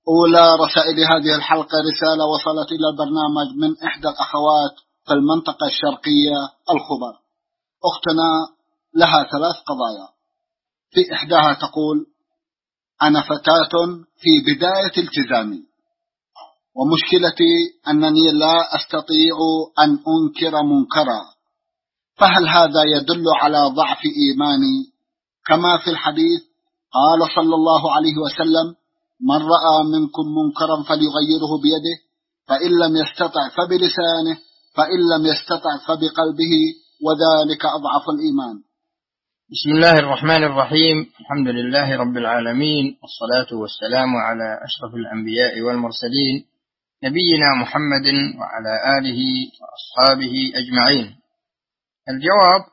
أولى رسائل هذه الحلقة رسالة وصلت إلى البرنامج من إحدى الأخوات في المنطقة الشرقية الخبر. أختنا لها 3 قضايا. في إحداها تقول: أنا فتاة في بداية التزامي، ومشكلتي أنني لا أستطيع أن أنكر منكرا، فهل هذا يدل على ضعف إيماني؟ كما في الحديث قال صلى الله عليه وسلم: من رأى منكم منكرا فليغيره بيده، فإن لم يستطع فبلسانه، فإن لم يستطع فبقلبه، وذلك أضعف الإيمان. بسم الله الرحمن الرحيم. الحمد لله رب العالمين، والصلاة والسلام على أشرف الأنبياء والمرسلين، نبينا محمد وعلى آله وأصحابه أجمعين. الجواب: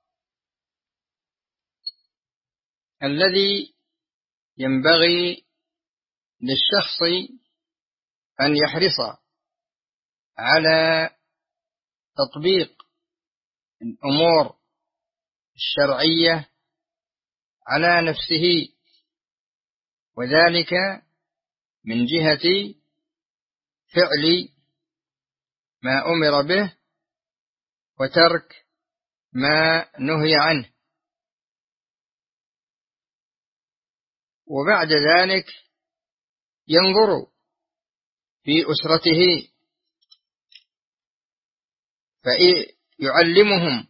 الذي ينبغي للشخص أن يحرص على تطبيق الأمور الشرعية على نفسه، وذلك من جهة فعل ما أمر به وترك ما نهي عنه، وبعد ذلك ينظر في أسرته فيعلمهم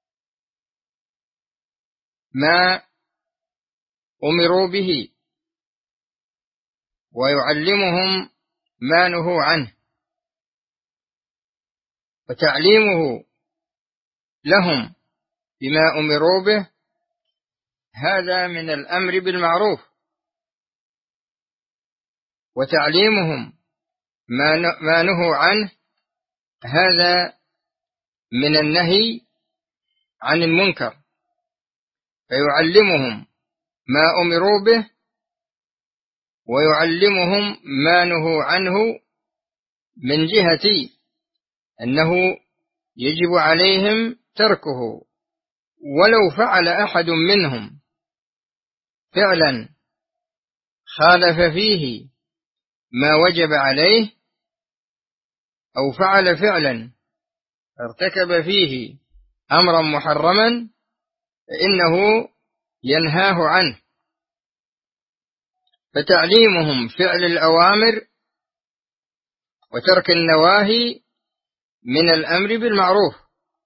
ما أمروا به ويعلمهم ما نهوا عنه، وتعليمه لهم بما أمروا به هذا من الأمر بالمعروف، وتعليمهم ما نهوا عنه هذا من النهي عن المنكر، فيعلمهم ما أمروا به ويعلمهم ما نهوا عنه، من جهة أنه يجب عليهم تركه، ولو فعل أحد منهم فعلا خالف فيه ما وجب عليه، أو فعل فعلا ارتكب فيه أمرا محرما، فإنه ينهاه عنه. فتعليمهم فعل الأوامر وترك النواهي من الأمر بالمعروف،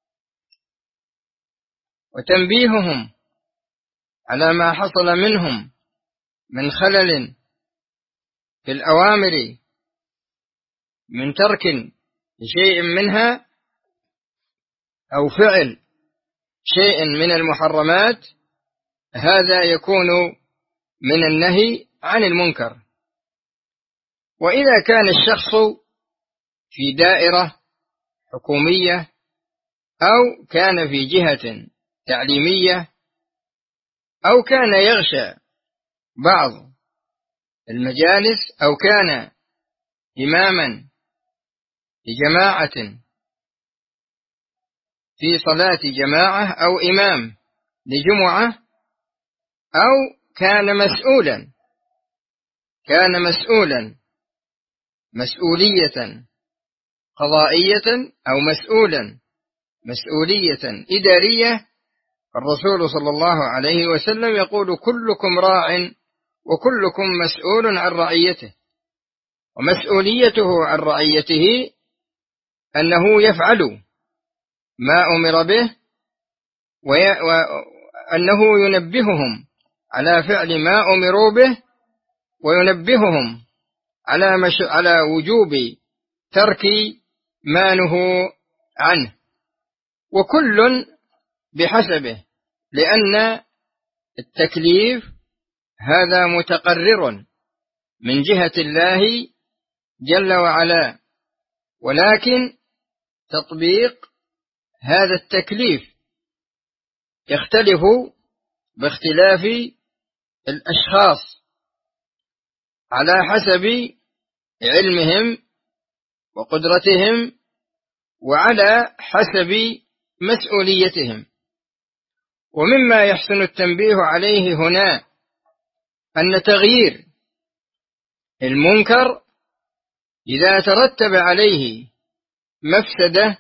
وتنبيههم على ما حصل منهم من خلل في الأوامر من ترك شيء منها أو فعل شيء من المحرمات، هذا يكون من النهي عن المنكر. وإذا كان الشخص في دائرة حكومية أو كان في جهة تعليمية أو كان يغشى بعض المجالس أو كان إماما لجماعة في صلاة جماعة أو إمام لجمعة، أو كان مسؤولا مسؤولية قضائية أو مسؤولية إدارية، الرسول صلى الله عليه وسلم يقول: كلكم راع وكلكم مسؤول عن رعيته. ومسؤوليته عن رعيته أنه يفعل ما أمر به، وأنه ينبههم على فعل ما أمروا به، وينبههم على وجوب ترك ما نهوا عنه، وكل بحسبه، لأن التكليف هذا متقرر من جهة الله جل وعلا، ولكن تطبيق هذا التكليف يختلف باختلاف الأشخاص على حسب علمهم وقدرتهم وعلى حسب مسؤوليتهم. ومما يحسن التنبيه عليه هنا أن تغيير المنكر إذا ترتب عليه مفسدة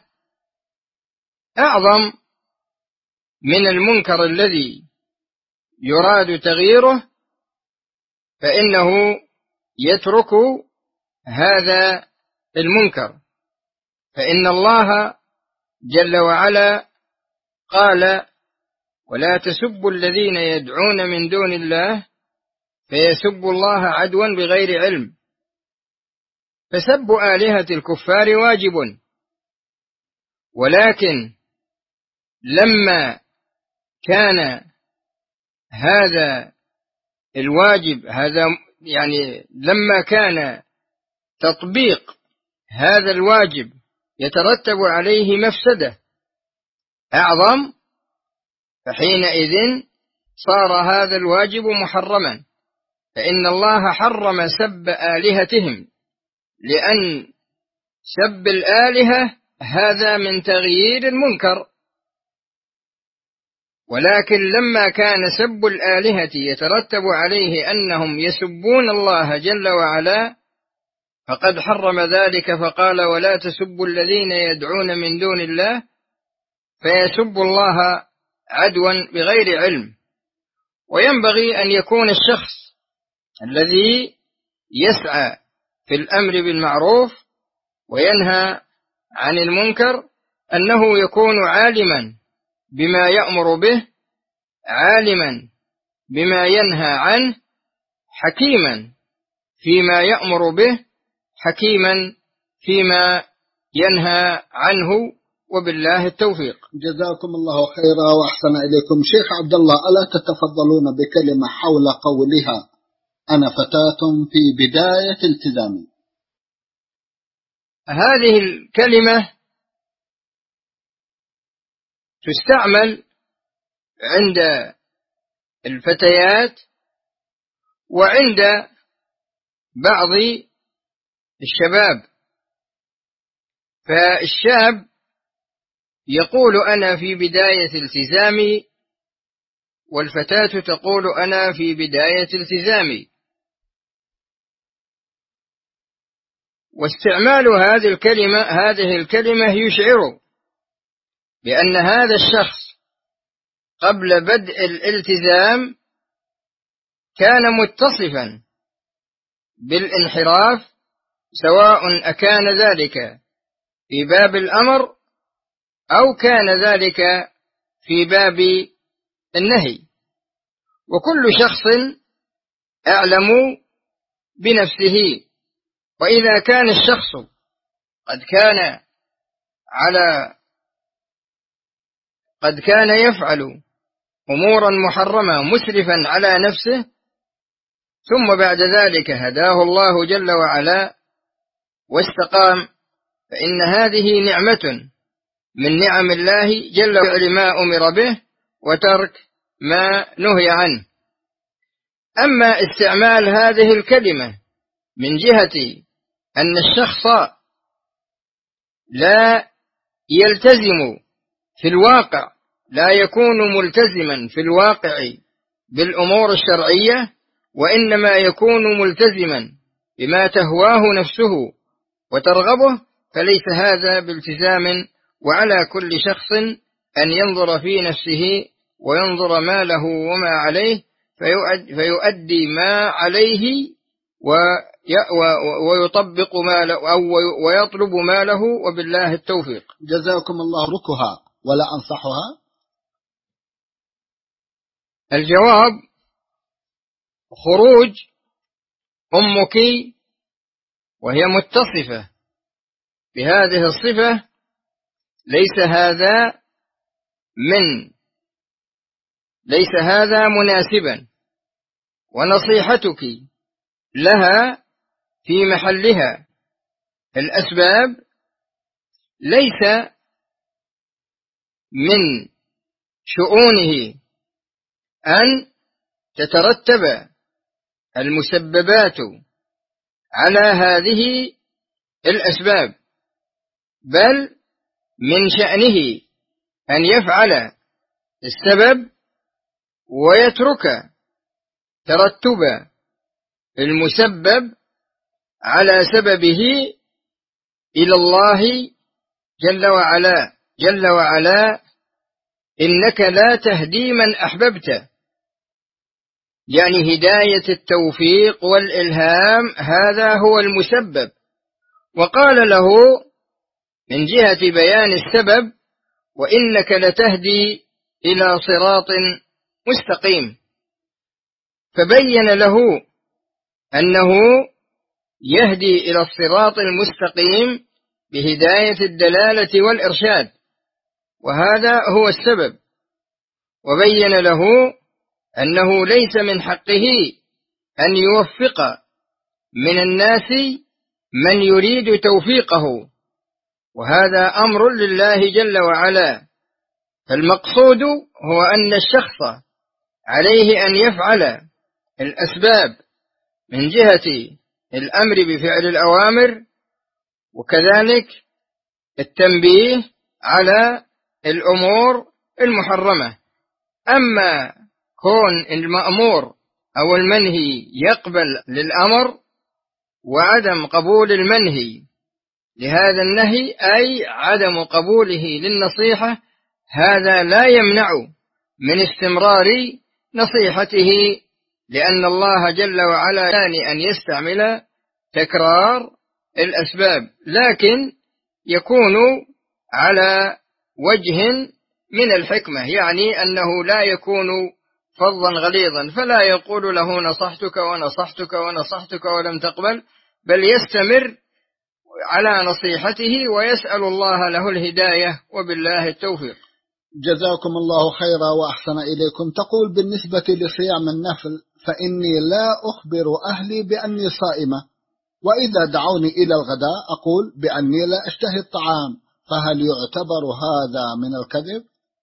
أعظم من المنكر الذي يراد تغييره، فإنه يترك هذا المنكر. فإن الله جل وعلا قال: ولا تسبوا الذين يدعون من دون الله فيسبوا الله عدوا بغير علم. فسب آلهة الكفار واجب، ولكن لما كان هذا الواجب لما كان تطبيق هذا الواجب يترتب عليه مفسدة أعظم، فحينئذ صار هذا الواجب محرما، فإن الله حرم سب آلهتهم، لأن سب الآلهة هذا من تغيير المنكر. ولكن لما كان سب الآلهة يترتب عليه أنهم يسبون الله جل وعلا، فقد حرم ذلك، فقال: ولا تسبوا الذين يدعون من دون الله فيسبوا الله عدوا بغير علم. وينبغي أن يكون الشخص الذي يسعى في الأمر بالمعروف وينهى عن المنكر أنه يكون عالما بما يأمر به، عالما بما ينهى عنه، حكيما فيما يأمر به، حكيما فيما ينهى عنه، وبالله التوفيق. جزاكم الله خيرا وأحسن إليكم. شيخ عبد الله، ألا تتفضلون بكلمة حول قولها: أنا فتاة في بداية التزامي؟ هذه الكلمة تستعمل عند الفتيات وعند بعض الشباب. فالشاب يقول: أنا في بداية التزامي، والفتاة تقول: أنا في بداية التزامي. واستعمال هذه الكلمة يشعر بأن هذا الشخص قبل بدء الالتزام كان متصفا بالانحراف، سواء أكان ذلك في باب الأمر أو كان ذلك في باب النهي. وكل شخص أعلم بنفسه. وإذا كان الشخص قد كان يفعل أمورا محرمة مسرفا على نفسه، ثم بعد ذلك هداه الله جل وعلا واستقام، فإن هذه نعمة من نعم الله جل وعلا، ما أمر به وترك ما نهي عنه. أما استعمال هذه الكلمة من جهة أن الشخص لا يلتزم في الواقع، لا يكون ملتزما في الواقع بالأمور الشرعية، وإنما يكون ملتزما بما تهواه نفسه وترغبه، فليس هذا بالتزام. وعلى كل شخص أن ينظر في نفسه وينظر ما له وما عليه، فيؤدي ما عليه ويطبق ما له أو ويطلب ما له، وبالله التوفيق. جزاكم الله. ركها ولا أنصحها؟ الجواب: خروج أمك وهي متصفة بهذه الصفة ليس هذا مناسبا، ونصيحتك لها في محلها. الأسباب ليس من شؤونه أن تترتب المسببات على هذه الأسباب، بل من شأنه أن يفعل السبب ويترك ترتب المسبب على سببه إلى الله جل وعلا إنك لا تهدي من أحببت، يعني هداية التوفيق والإلهام هذا هو المسبب. وقال له من جهة بيان السبب: وإنك لتهدي إلى صراط مستقيم، فبين له أنه يهدي إلى الصراط المستقيم بهداية الدلالة والإرشاد، وهذا هو السبب. وبين له أنه ليس من حقه أن يوفق من الناس من يريد توفيقه، وهذا أمر لله جل وعلا. فالمقصود هو أن الشخص عليه أن يفعل الأسباب من جهة الأمر بفعل الأوامر، وكذلك التنبيه على الأمور المحرمة. أما كون المأمور أو المنهي يقبل للأمر وعدم قبول المنهي لهذا النهي، أي عدم قبوله للنصيحة، هذا لا يمنع من استمرار نصيحته، لأن الله جل وعلا يعني أن يستعمل تكرار الأسباب، لكن يكون على وجه من الحكمة، يعني أنه لا يكون فظا غليظا، فلا يقول له نصحتك ونصحتك ونصحتك ولم تقبل، بل يستمر على نصيحته ويسأل الله له الهداية، وبالله التوفيق. جزاكم الله خيرا وأحسن إليكم. تقول: بالنسبة لصيام النفل فإني لا أخبر أهلي بأني صائمة، وإذا دعوني إلى الغداء أقول بأني لا أشتهي الطعام، فهل يعتبر هذا من الكذب؟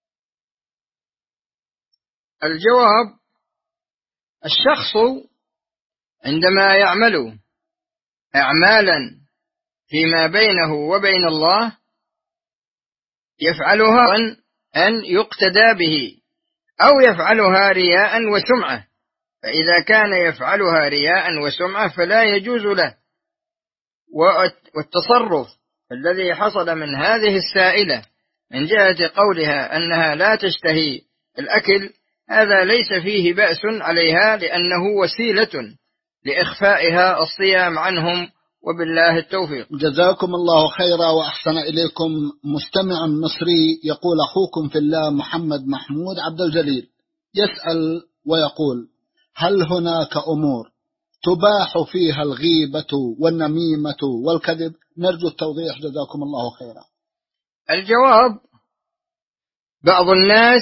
الجواب: الشخص عندما يعمل أعمالا فيما بينه وبين الله يفعلها أن يقتدى به، أو يفعلها رياء وسمعة، فإذا كان يفعلها رياء وسمعة فلا يجوز له. والتصرف الذي حصل من هذه السائلة من جهة قولها أنها لا تشتهي الأكل، هذا ليس فيه بأس عليها، لأنه وسيلة لإخفائها الصيام عنهم، وبالله التوفيق. جزاكم الله خيرا وأحسن إليكم. مستمع مصري يقول: أخوكم في الله محمد محمود عبد الجليل يسأل ويقول: هل هناك أمور تباح فيها الغيبة والنميمة والكذب؟ نرجو التوضيح جزاكم الله خيرا. الجواب: بعض الناس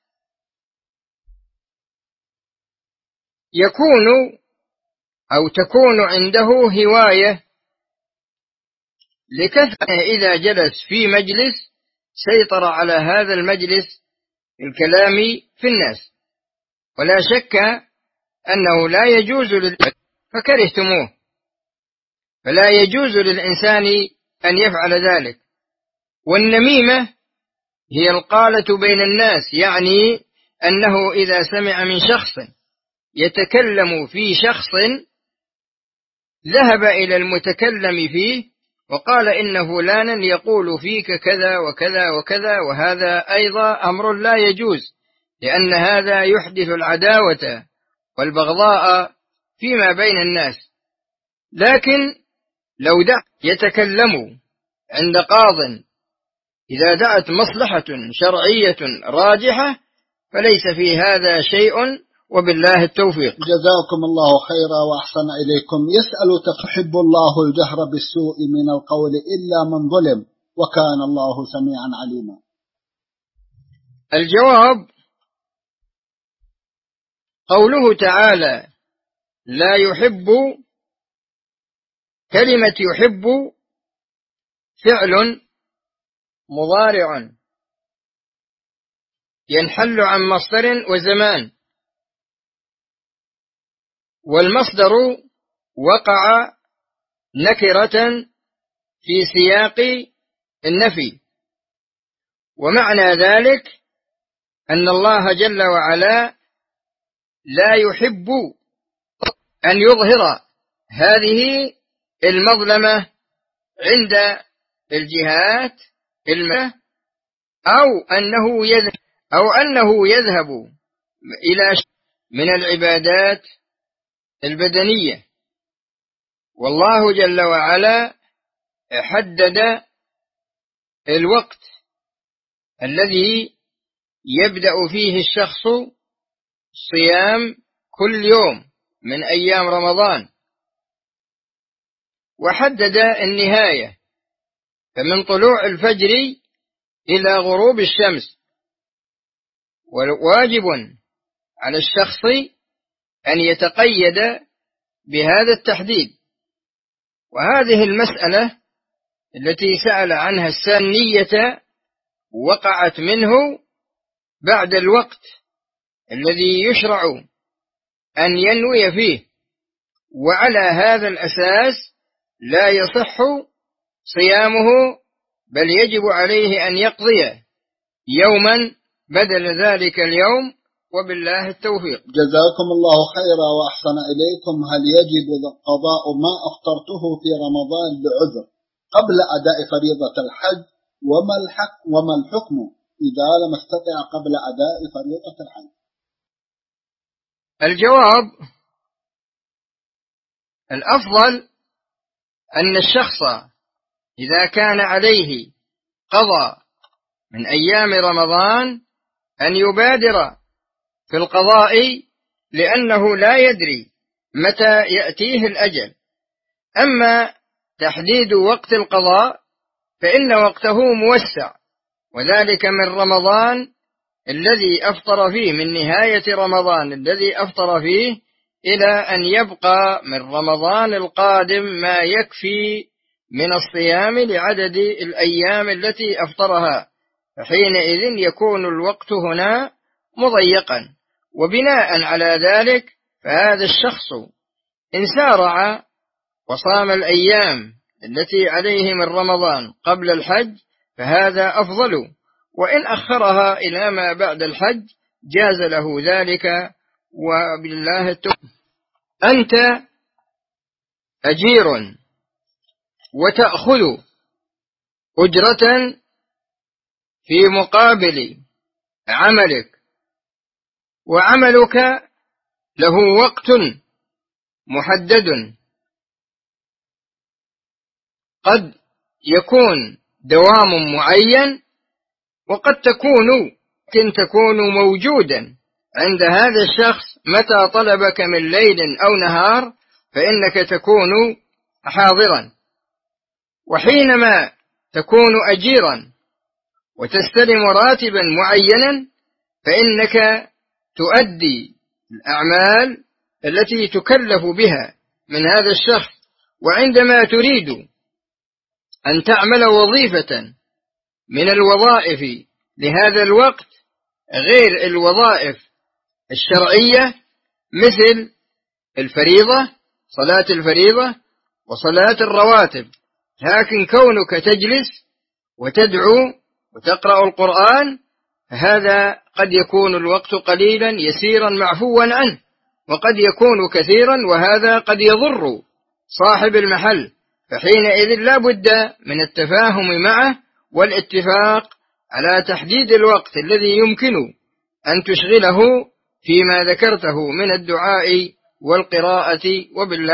تكون عنده هواية لكثرة، إذا جلس في مجلس سيطر على هذا المجلس الكلام في الناس، ولا شك أنه لا يجوز فكرهتموه، فلا يجوز للإنسان أن يفعل ذلك. والنميمة هي القالة بين الناس، يعني أنه إذا سمع من شخص يتكلم في شخص ذهب إلى المتكلم فيه وقال إن فلانا يقول فيك كذا وكذا وكذا، وهذا أيضا أمر لا يجوز، لأن هذا يحدث العداوة والبغضاء فيما بين الناس. لكن لو دع يتكلم عند قاض إذا دعت مصلحة شرعية راجحة فليس في هذا شيء، وبالله التوفيق. جزاكم الله خيرا وأحسن إليكم. يسأل: تحب الله الجهر بالسوء من القول إلا من ظلم، وكان الله سميعا عليما؟ الجواب: قوله تعالى لا يحب، كلمة يحب فعل مضارع ينحل عن مصدر وزمان، والمصدر وقع نكرة في سياق النفي، ومعنى ذلك أن الله جل وعلا لا يحب أن يظهر هذه المظلمة عند الجهات أو أنه يذهب إلى من العبادات البدنية. والله جل وعلا حدد الوقت الذي يبدأ فيه الشخص صيام كل يوم من أيام رمضان، وحدد النهاية، فمن طلوع الفجر إلى غروب الشمس. وواجب على الشخص أن يتقيد بهذا التحديد. وهذه المسألة التي سأل عنها السنية وقعت منه بعد الوقت الذي يشرع أن ينوي فيه، وعلى هذا الأساس لا يصح صيامه، بل يجب عليه أن يقضي يوما بدل ذلك اليوم، وبالله التوفيق. جزاكم الله خيرا وأحسن إليكم. هل يجب قضاء ما أفطرته في رمضان بعذر قبل أداء فريضة الحج؟ وما الحكم إذا لم استطع قبل أداء فريضة الحج؟ الجواب: الأفضل أن الشخص إذا كان عليه قضاء من أيام رمضان أن يبادر في القضاء، لأنه لا يدري متى يأتيه الأجل. أما تحديد وقت القضاء فإن وقته موسع، وذلك من رمضان الذي أفطر فيه، من نهاية رمضان الذي أفطر فيه إلى أن يبقى من رمضان القادم ما يكفي من الصيام لعدد الأيام التي أفطرها، فحينئذ يكون الوقت هنا مضيقا. وبناء على ذلك فهذا الشخص إن سارع وصام الأيام التي عليه من رمضان قبل الحج فهذا أفضل، وإن أخرها إلى ما بعد الحج جاز له ذلك، وبالله التوفيق. أنت أجير وتأخذ أجرة في مقابل عملك، وعملك له وقت محدد، قد يكون دوام معين، وقد تكون موجودا عند هذا الشخص متى طلبك من ليل أو نهار، فإنك تكون حاضرا. وحينما تكون أجيرا وتستلم راتبا معينا فإنك تؤدي الأعمال التي تكلف بها من هذا الشخص. وعندما تريد أن تعمل وظيفة من الوظائف لهذا الوقت غير الوظائف الشرعية مثل الفريضة، صلاة الفريضة وصلاة الرواتب، لكن كونك تجلس وتدعو وتقرأ القرآن هذا قد يكون الوقت قليلا يسيرا معفوا عنه، وقد يكون كثيرا، وهذا قد يضر صاحب المحل، فحينئذ لا بد من التفاهم معه والاتفاق على تحديد الوقت الذي يمكن أن تشغله فيما ذكرته من الدعاء والقراءة. وبالله